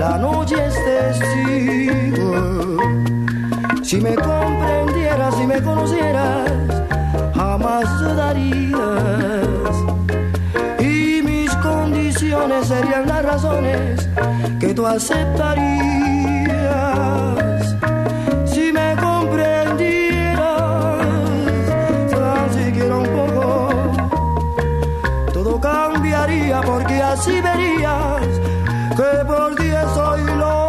la noche es testigo. Si me comprendieras, si me conocieras, jamás dudarías. Y mis condiciones serían las razones que tú aceptarías. Si me comprendieras, tan siquiera un poco, todo cambiaría, porque así verías que por ti soy loco.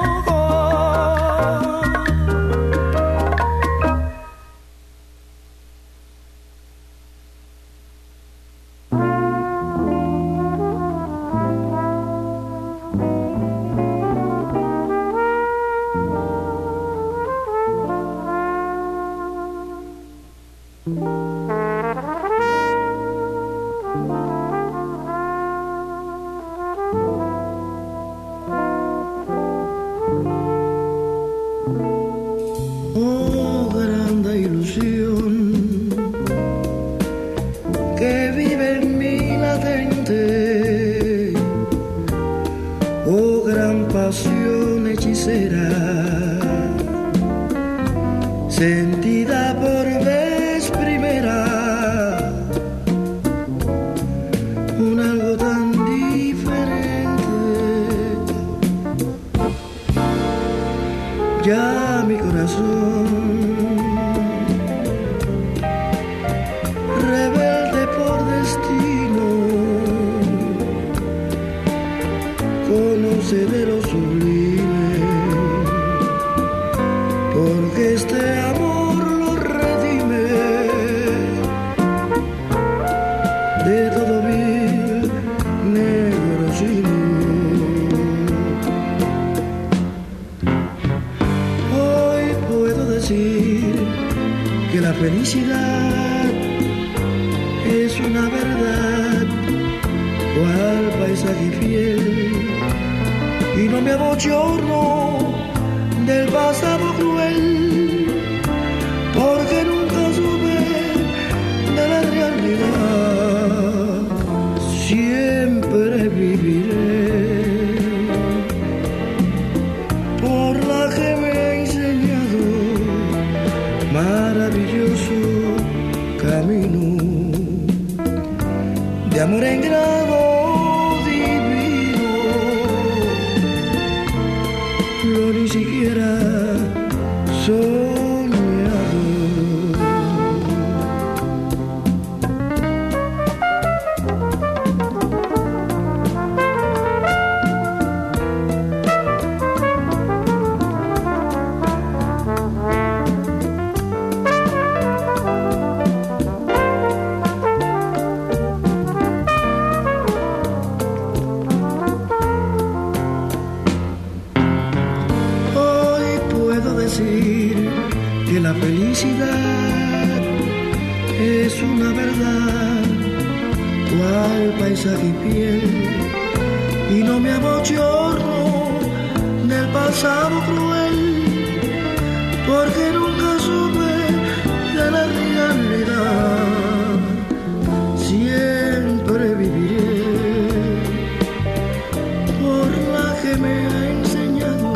Sentida por vez primera, un algo tan diferente. Ya mi corazón, rebelde por destino, conoce de lo sublime, porque este amor lo redime de todo vil negrosismo. Hoy puedo decir que la felicidad es una verdad, cual paisaje fiel, y no me abochorno del pasado cruel, porque nunca supe de la realidad. Siempre viviré por la que me ha enseñado maravilloso camino de amor en grado divino. Lo ni siquiera soñado. Que la felicidad es una verdad, cual paisaje y piel, y no me abochorno del pasado cruel, porque nunca supe de la realidad. Siempre viviré por la que me ha enseñado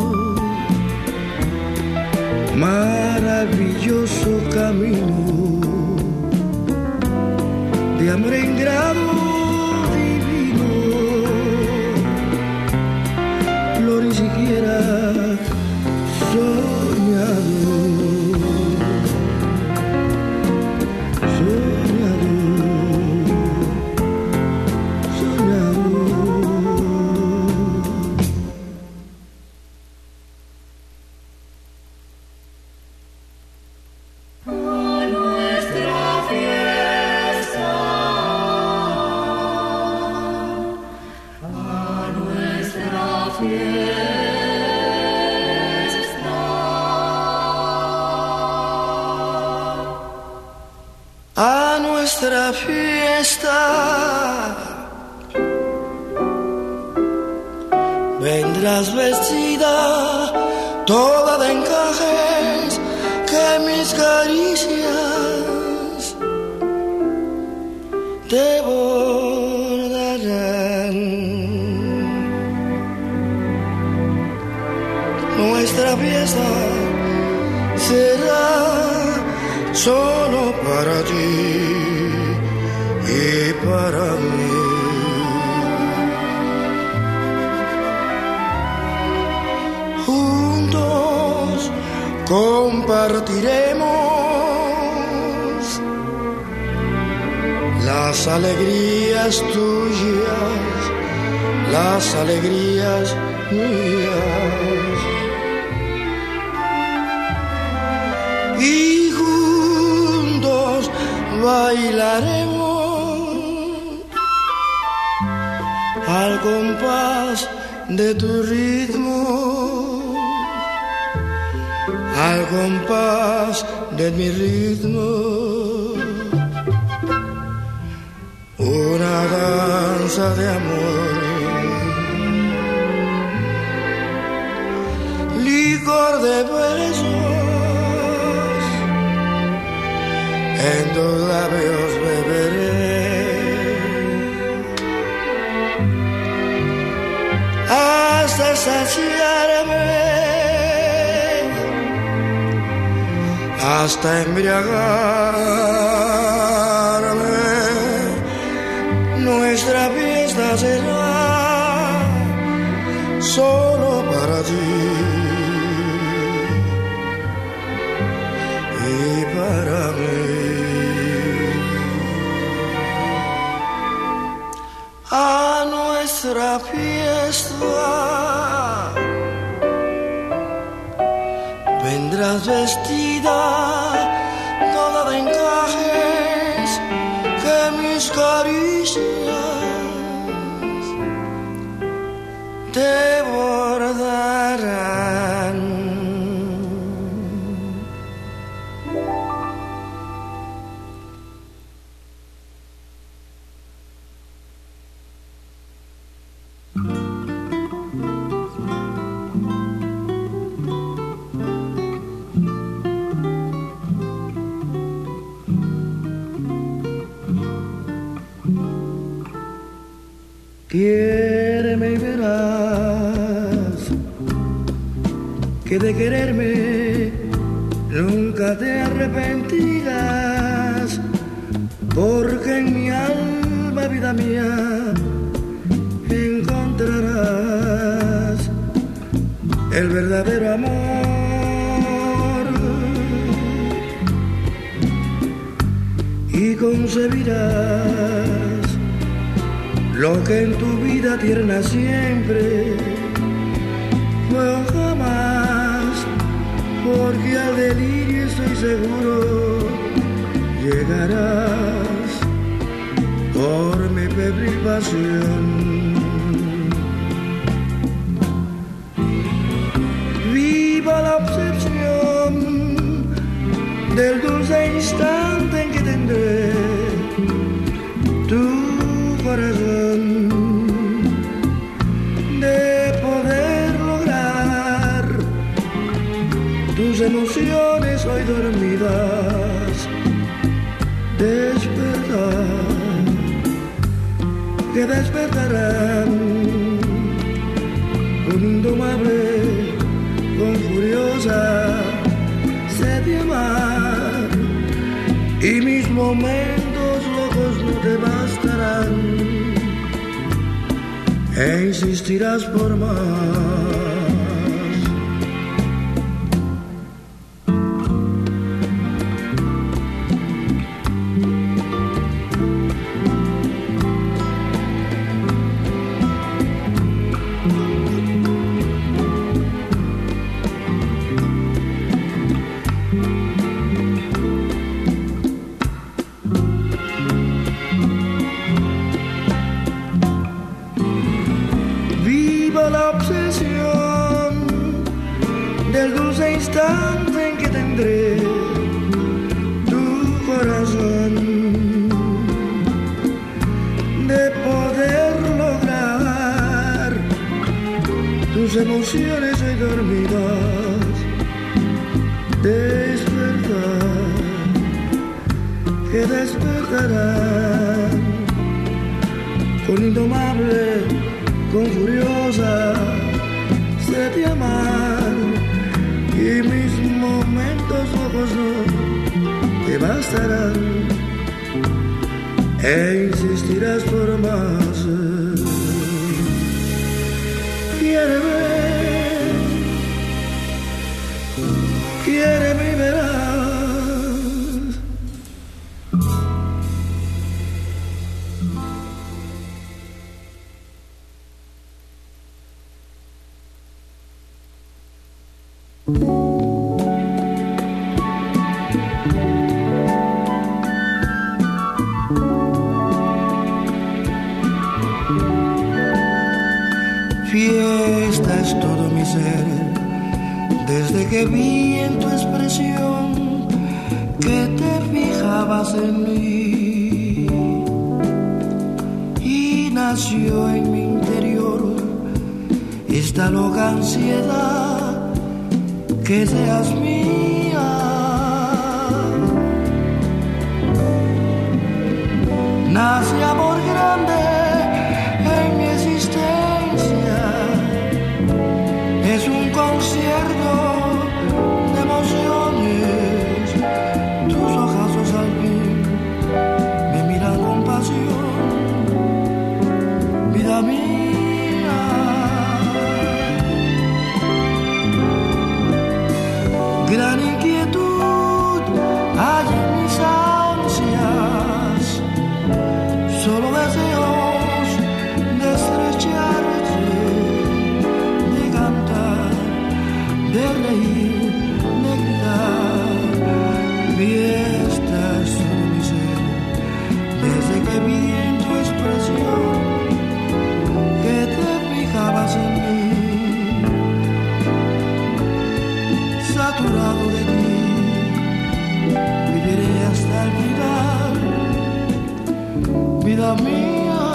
maravilloso camino de amor en grado divino. Lo ni siquiera soñado. A nuestra fiesta vendrás vestida toda de encajes, que mis caricias te bordarán. nuestra fiesta será solo para ti y para mí. Juntos compartiremos las alegrías tuyas, las alegrías mías. Y juntos bailaremos al compás de tu ritmo, al compás de mi ritmo. Una danza de amor, licor de besos, en tus labios beberé hasta saciarme, hasta embriagarme. Nuestra fiesta será solo para ti y para mí. A nuestra fiesta vendrás vestida toda de encajes que mis caricias te bordarán. Quiéreme y verás que de quererme nunca te arrepentirás, porque en mi alma, vida mía, encontrarás el verdadero amor y concebirás lo que en tu vida tierna siempre fue jamás, porque al delirio estoy seguro llegarás por mi febril pasión. Viva la obsesión del dulce instante en que tendré tu corazón, de poder lograr tus emociones hoy dormidas despertar, que despertarán con indomable, con furiosa sed de amar, y mis momentos locos no te bastarán, e insistirás por más. La obsesión del dulce instante en que tendré tu corazón, de poder lograr tus emociones hoy dormidas despertar, que despertarán con indomable, con furiosa sed de amar, mis momentos locos no te bastarán e insistirás por más. Quiéreme y verás. Fiesta es todo mi ser, desde que vi en tu expresión que te fijabas en mí, y nació en mi interior esta loca ansiedad que seas mía. Nace amor grande en mi existencia, es un concierto de emociones, tus ojazos al fin me miran con pasión, vida mía. Gran inquietud hay en mis ansias, solo deseos de estrecharte, de cantar, de reír, de gritar. Fiestas sobre mi ser, desde que vi en tu expresión que te fijabas en mí, saturado de ti, viviré hasta el final, vida mía.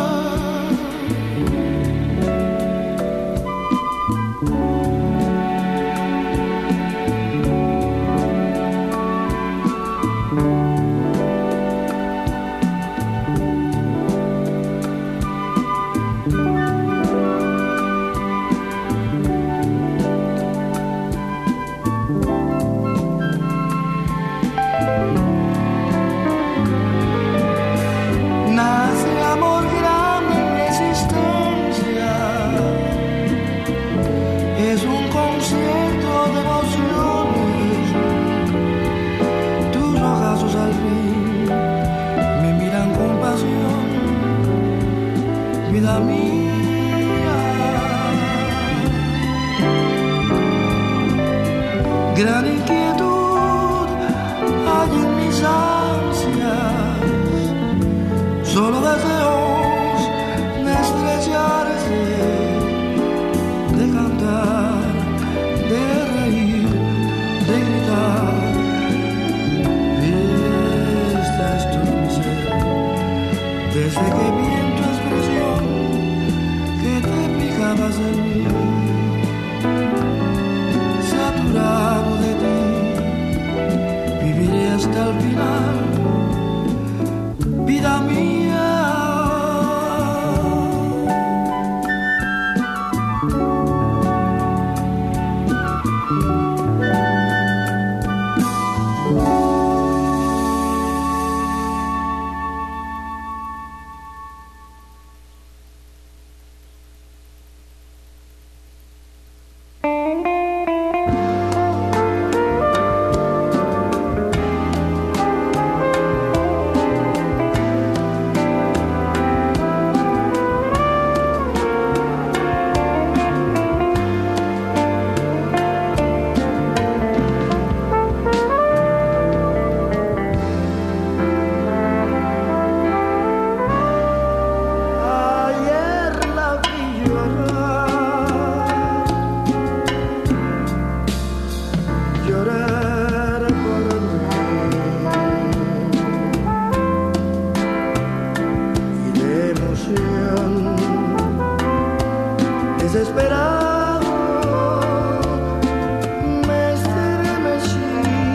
Vida mía, gran inquietud hay en mis ansias, solo deseos de estrellarse, de cantar, de reír, de gritar. Esta es tu ser, desde que vi en tu expresión que te fijabas en mí, saturado de ti, viviré hasta el final, vida mía. Desesperado me estremecí,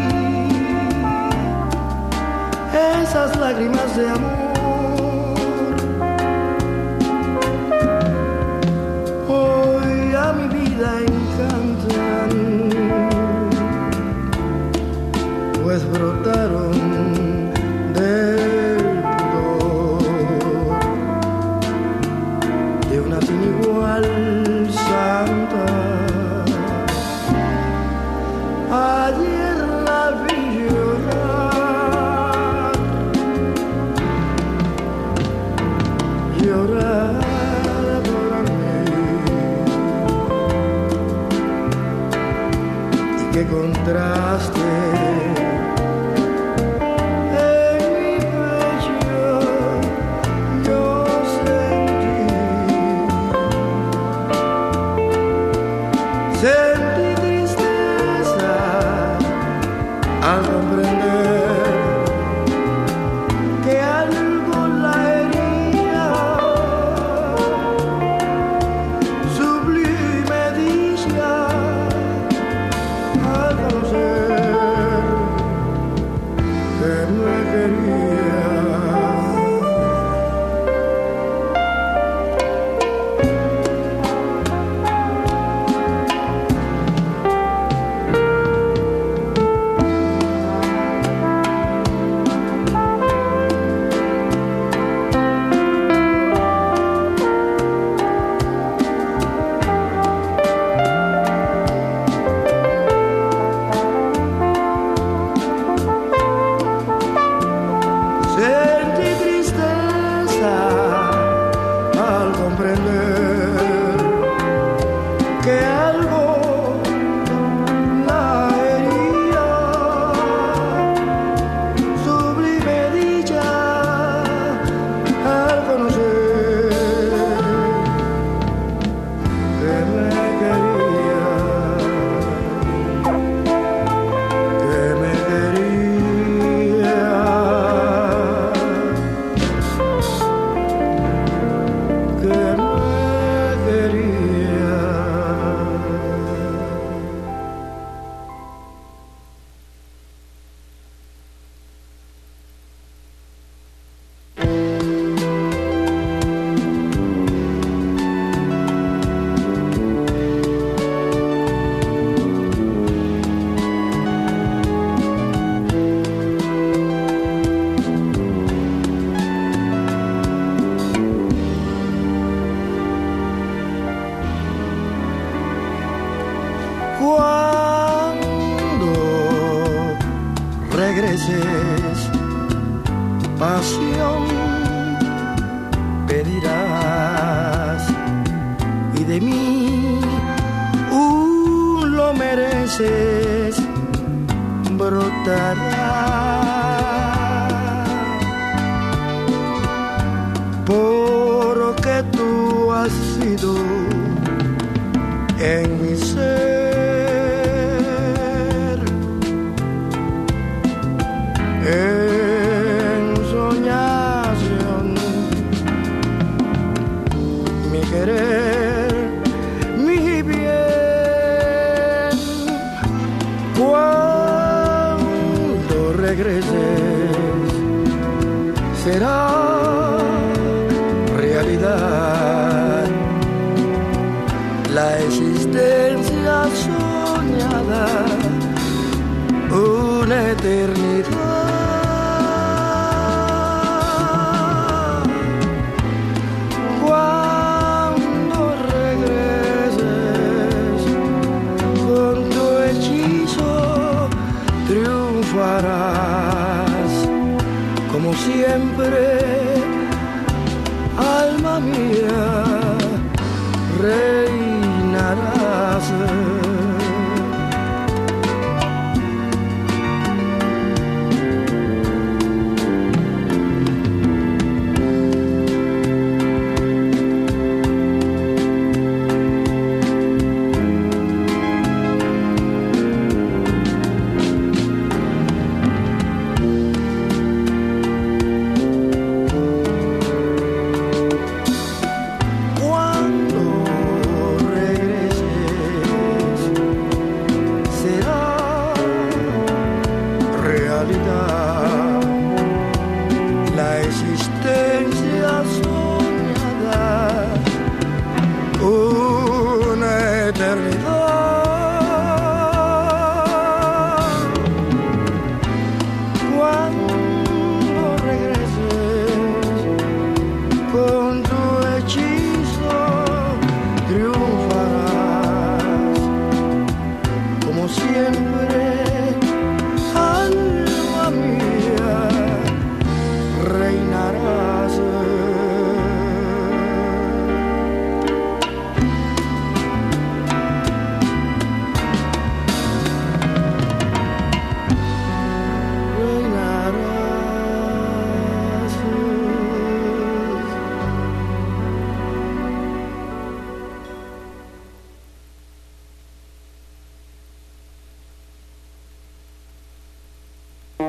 esas lágrimas de amor hoy a mi vida encantan, pues brotaron del pudor de una sin igual santa. Ayer la vi llorar, llorar por mí, y qué contraste en mi pecho yo sentí tristeza al comprender que algo la hería, sublime dicha al conocer que me quería. Sentí tristeza al comprender que algo la hería, sublime dicha al conocer que me quería, que me quería. Que me quería. Cuando regreses, pasión pedirás, y de mí lo mereces, brotará. Porque tú has sido en mi ser, ensoñación, mi querer, mi bien. Cuando regreses será realidad la existencia soñada, una eternidad. Cuando regreses con tu hechizo triunfarás, como siempre, alma mía, reinarás.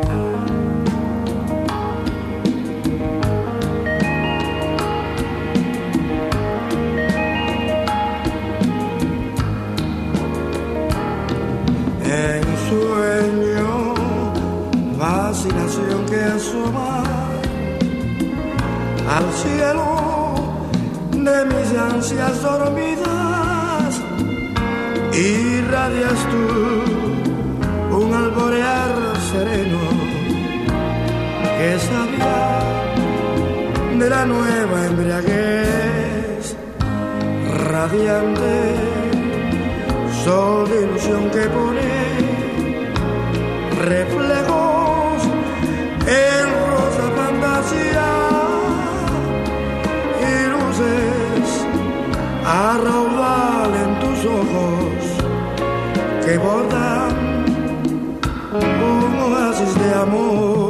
Fascinación que asoma al cielo de mis ansias dormidas, irradias tú un alborear sereno que sabía de la nueva embriaguez, radiante sol de ilusión que pone reflejos en rosa fantasía y luces a raudal en tus ojos que bordan un oasis de amor.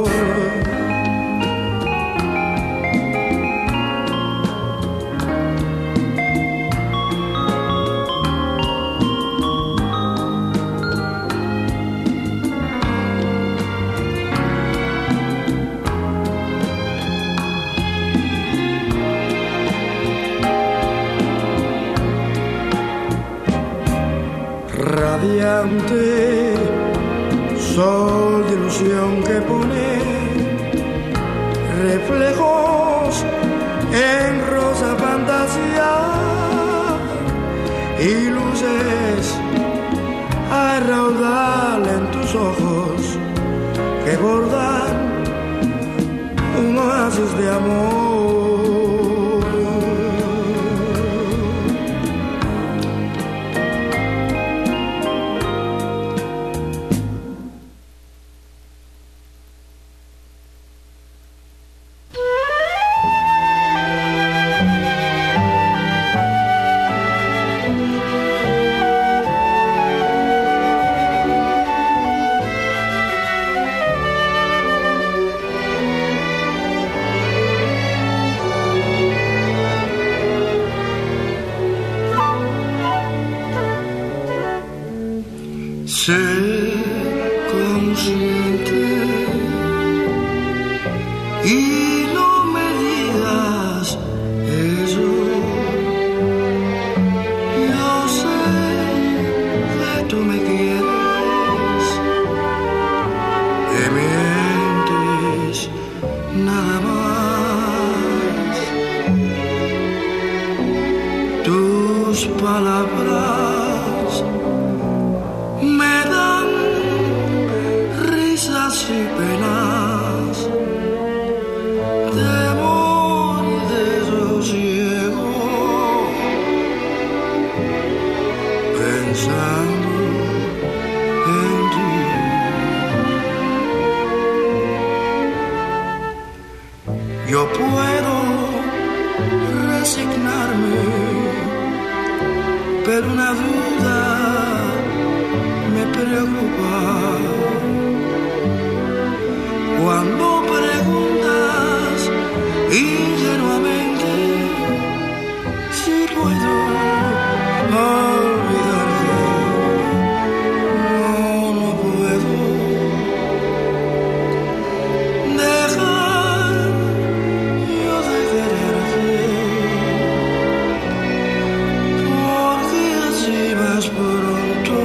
Radiante sol de ilusión que pone reflejos en rosa fantasía y luces a raudal en tus ojos que bordan un oasis de amor. Sé consciente y no me digas eso. Yo sé que tú me quieres, que mientes nada más. Tus palabras me dan risas y penas, temor y desosiego, pensando en ti. Yo puedo resignarme, pero una duda me preocupa. Cuando preguntas ingenuamente si puedo olvidarte, no puedo dejar yo de quererte, porque así más pronto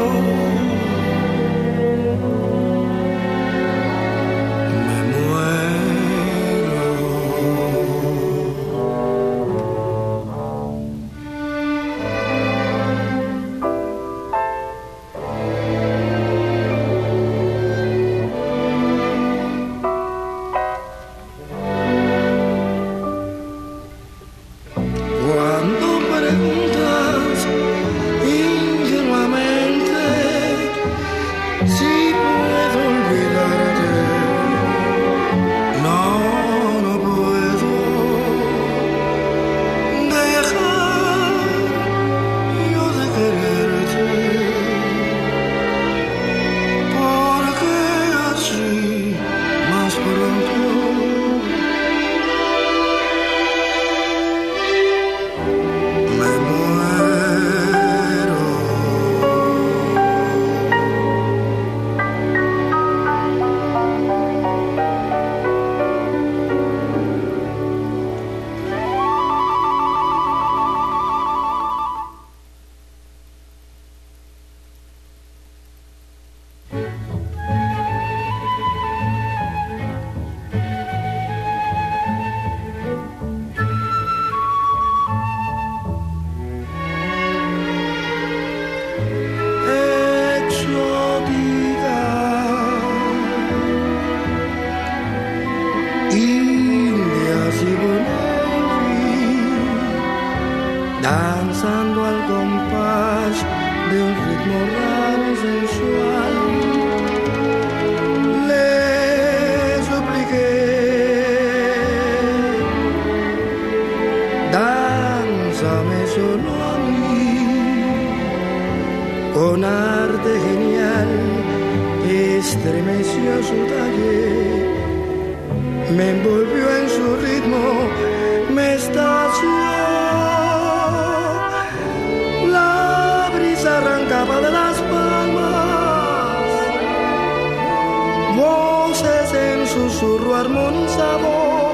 compás de un ritmo raro y sensual. Le supliqué, dánzame solo a mí, con arte genial estremeció su talle, me envolvió en su ritmo, me estació. La brisa arrancaba de las palmas, voces en susurro armonizado,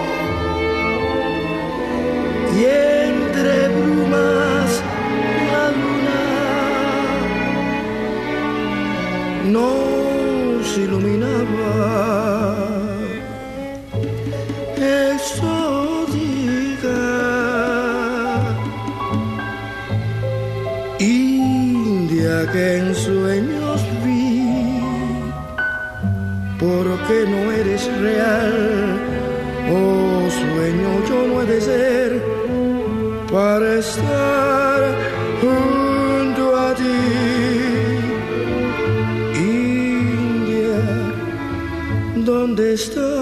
y entre brumas la luna nos iluminaba. Exótica, India que en sueños vi, porque no eres real, oh sueño, yo no he de ser para estar junto a ti. India, ¿dónde estás?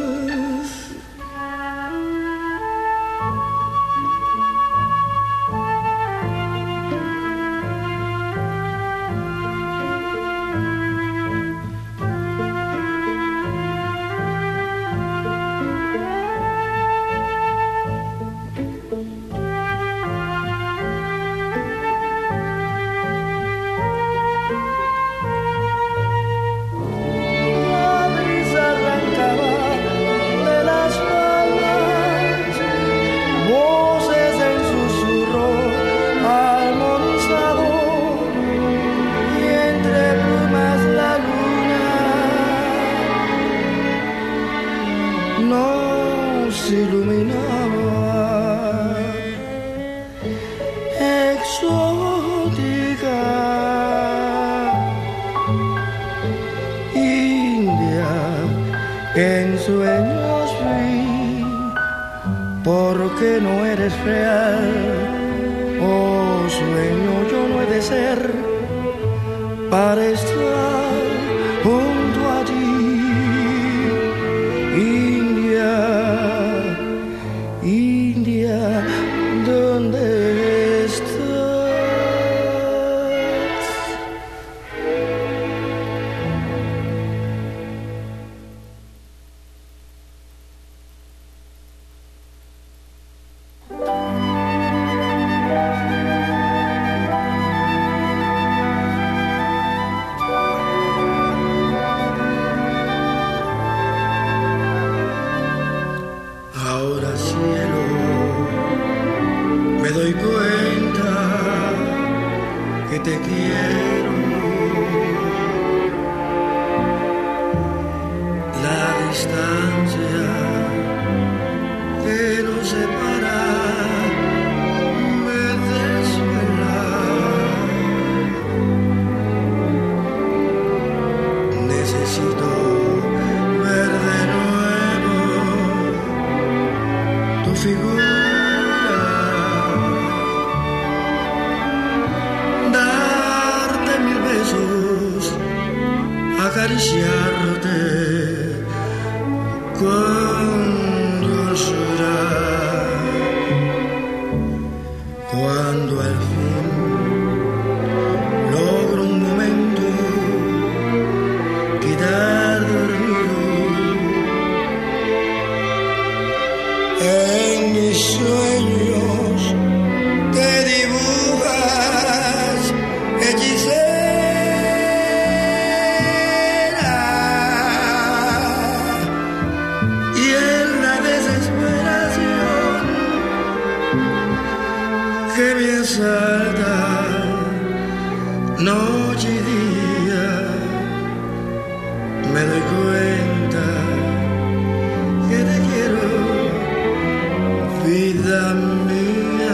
En sueños vi, porque no eres real, oh sueño, yo no he de ser para estar junto a ti. India, India, ¿dónde estás? Te quiero, la distancia que nos separa me desvela. Necesito ver de nuevo tu figura, acariciarte con dulzura, cuando al fin logro un momento quedar dormido en mis sueños, te dibujas hechicera. Que bien salta noche y día, me doy cuenta que te quiero, vida mía.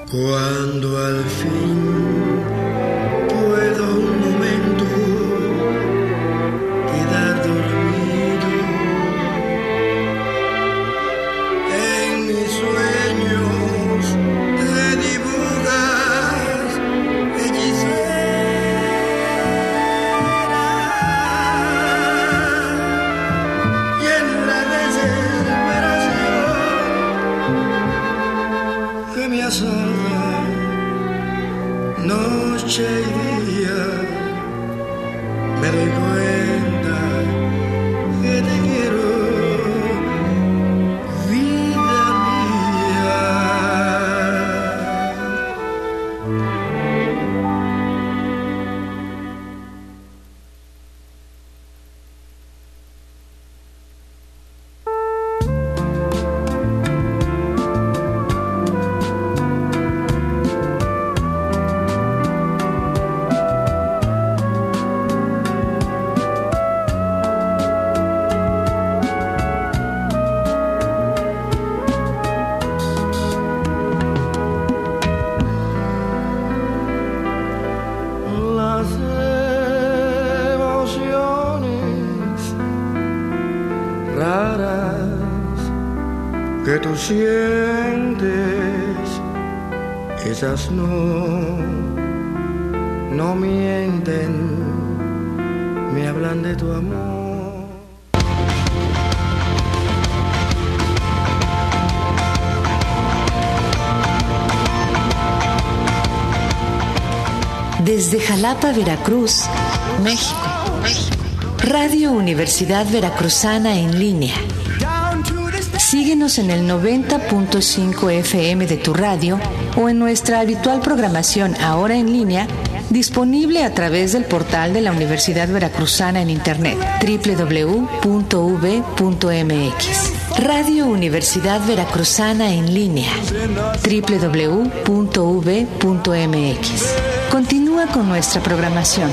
Cuando al fin puedo un momento quedar dormido, en mis sueños te dibujas, hechicera, y en la desesperación que me asalta noche y día, me doy cuenta que te quiero, vida mía. Las emociones raras que tú sientes, esas no mienten, me hablan de tu amor. Desde Jalapa, Veracruz, México. Radio Universidad Veracruzana en línea. Síguenos en el 90.5 FM de tu radio o en nuestra habitual programación ahora en línea, disponible a través del portal de la Universidad Veracruzana en internet, www.uv.mx. Radio Universidad Veracruzana en línea, www.uv.mx. Continúa con nuestra programación.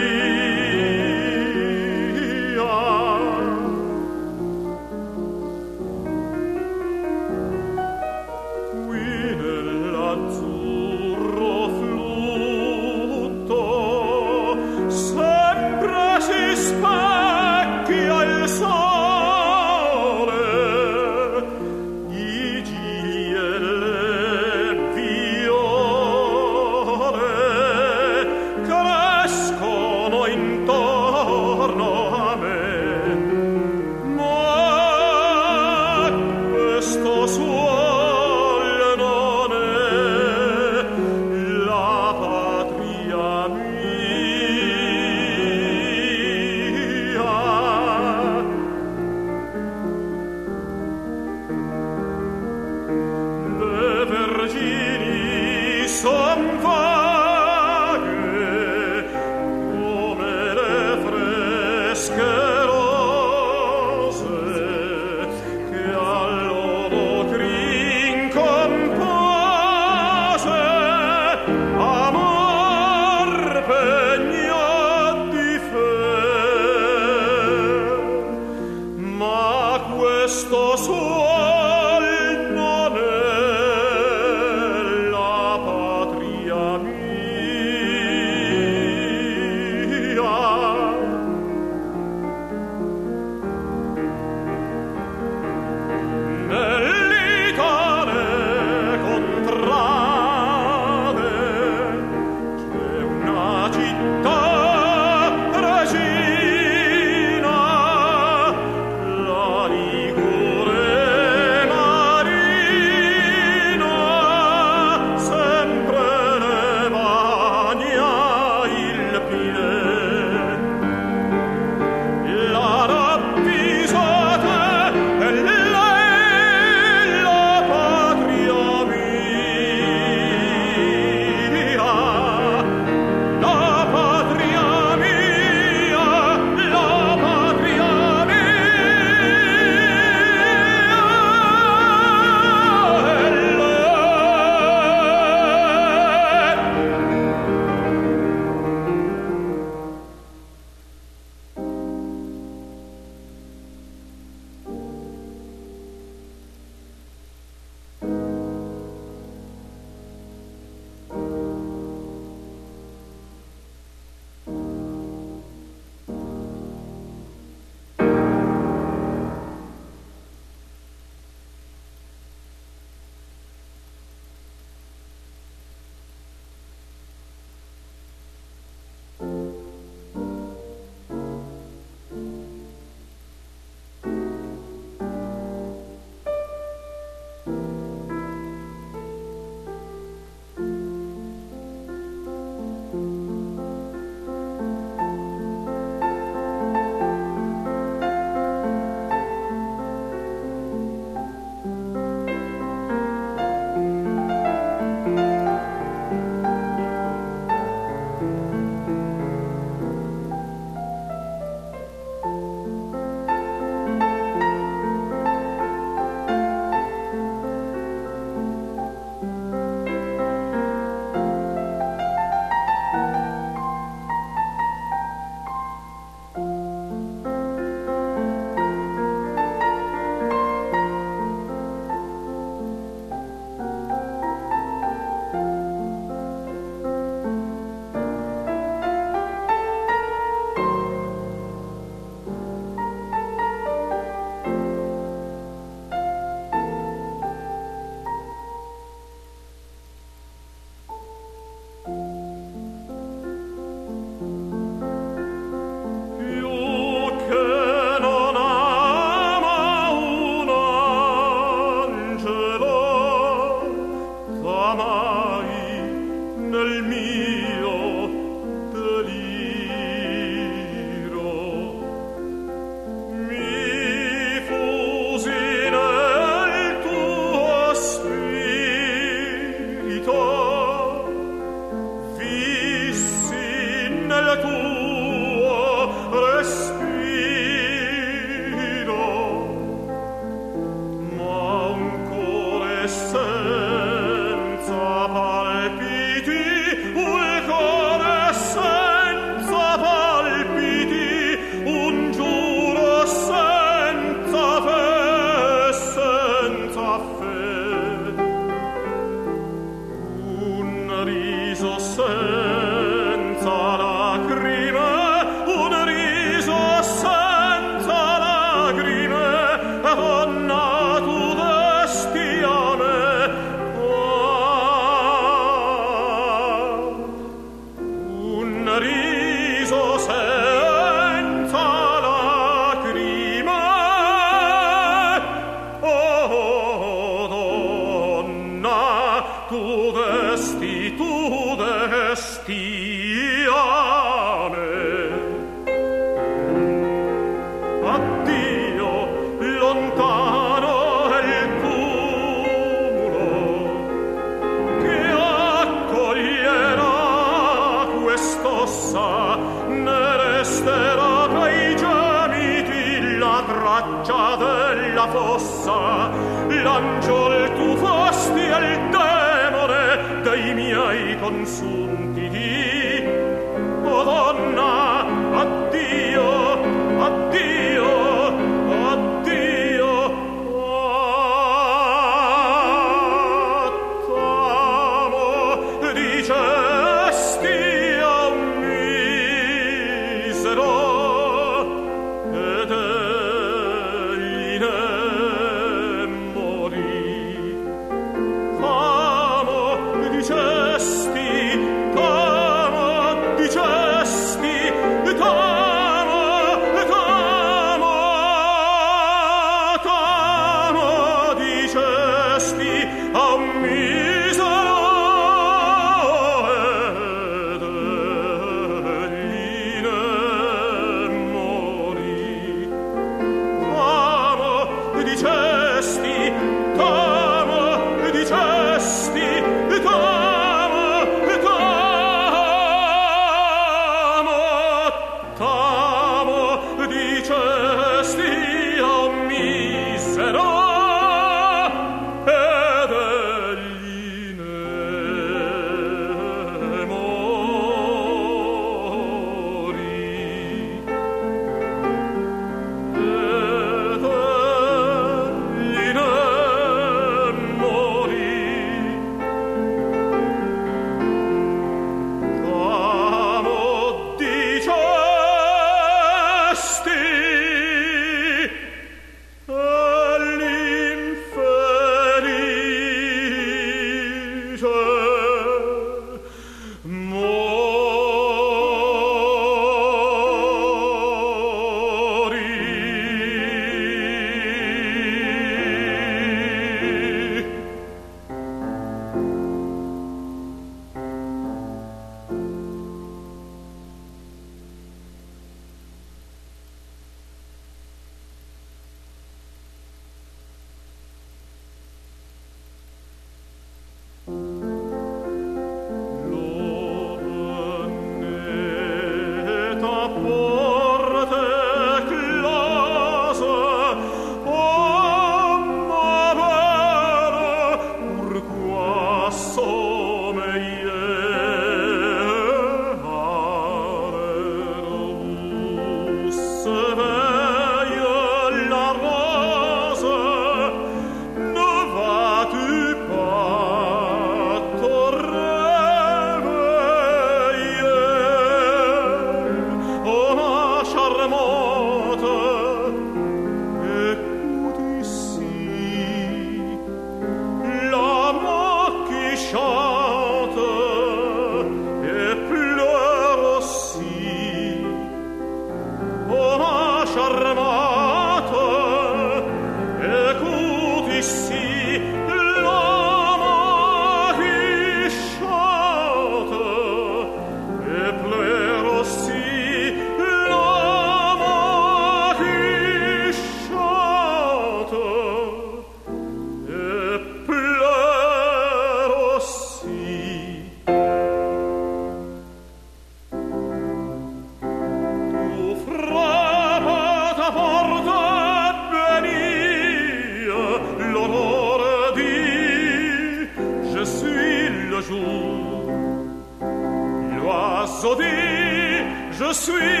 je suis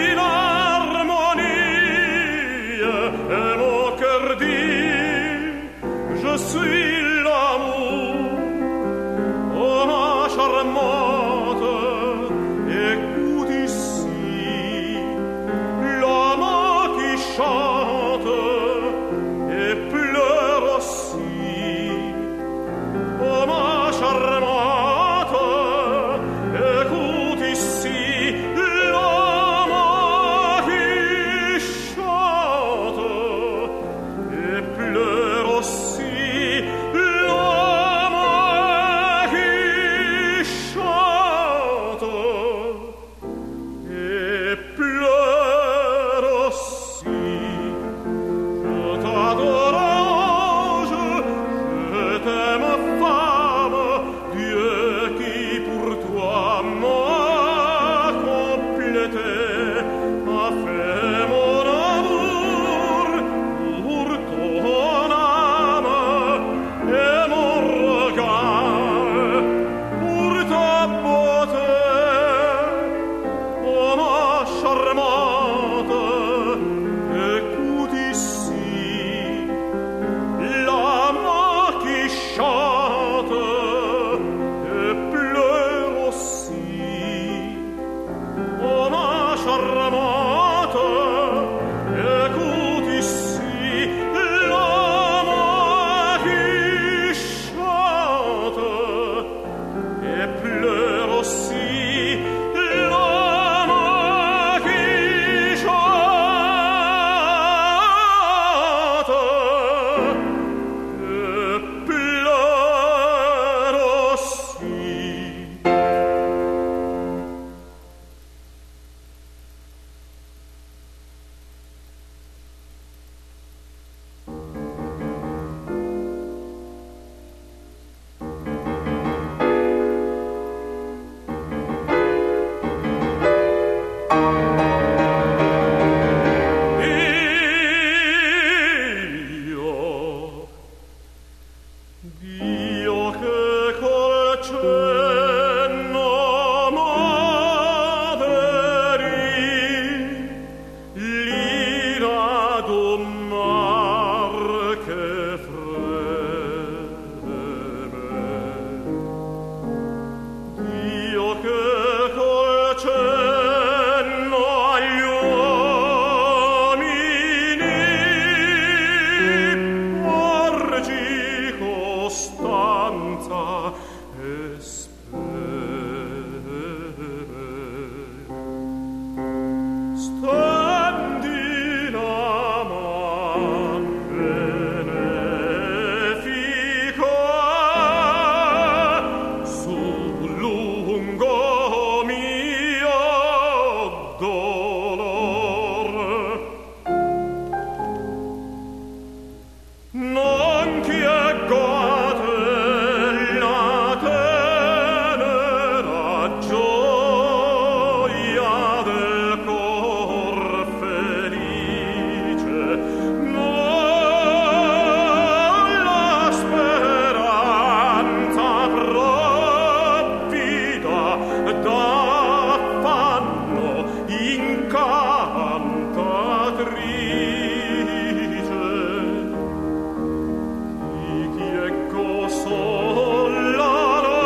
l'harmonie et mon cœur dit je suis l'amour. Oh ma charmante, écoute ici l'homme qui chante et pleure aussi. Oh ma charmante, écoute ici l'homme qui chante et pleure aussi. L'homme qui chante et pleure aussi. Je t'adore, ange, je t'aime, femme, Dieu qui pour toi m'a complété, a fait mon amour pour ton âme et mon regard pour ta beauté. Oh ma charmante, écoute ici l'âme qui chante et pleure aussi. Oh ma charmante, écoute ici l'âme qui chante et pleure aussi. L'âme qui chante et pleure aussi. Dio che col cenno m'aderi l'ira d'un mar che freme. Dio che col cenno agli uomini porgi costanza e speme. Stendi la man benefica sul lungo mio dolor. Non piegate la tenera gioia del cor felice, non la speranza provvida d'affanno incantatrice. Chi ecco sol la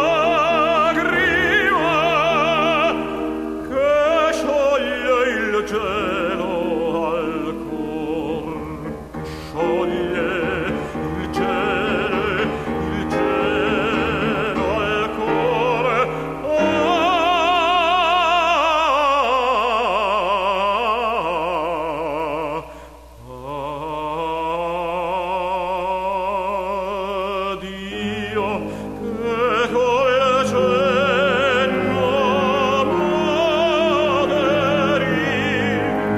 lagrima che scioglie il cielo al cor, che scioglie il cielo al cuore. Dio che col cenno m'aderi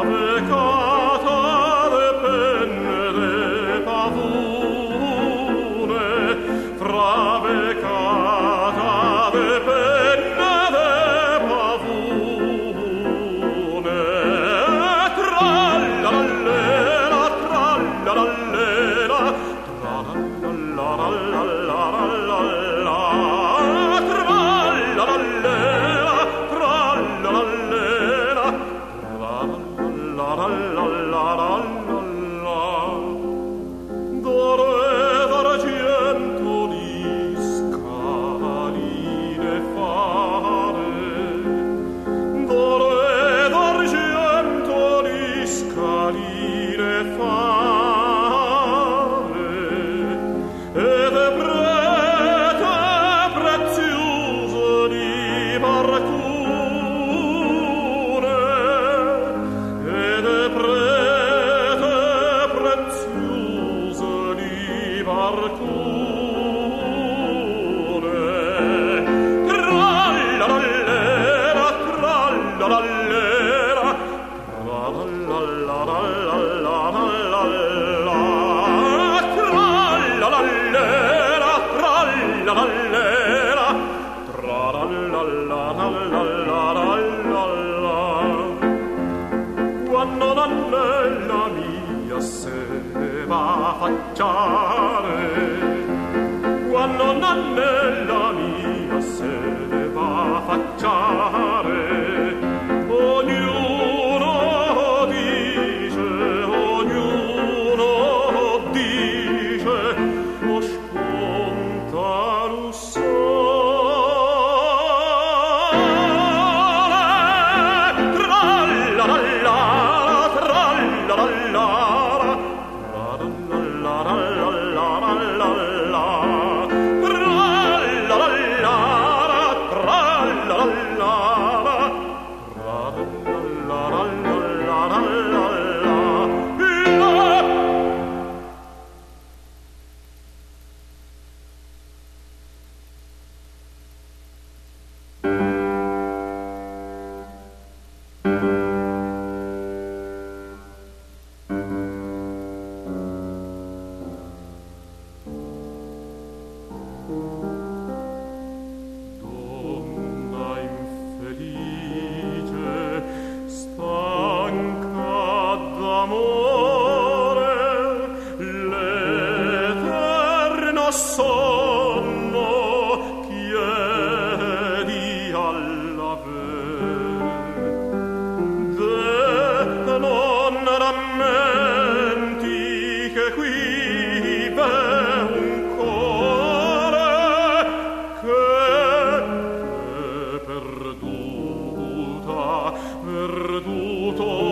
Quando l'annella mia se va a facciare, quando l'annella mia se va a facciare, ognuno dice, o spunta perduto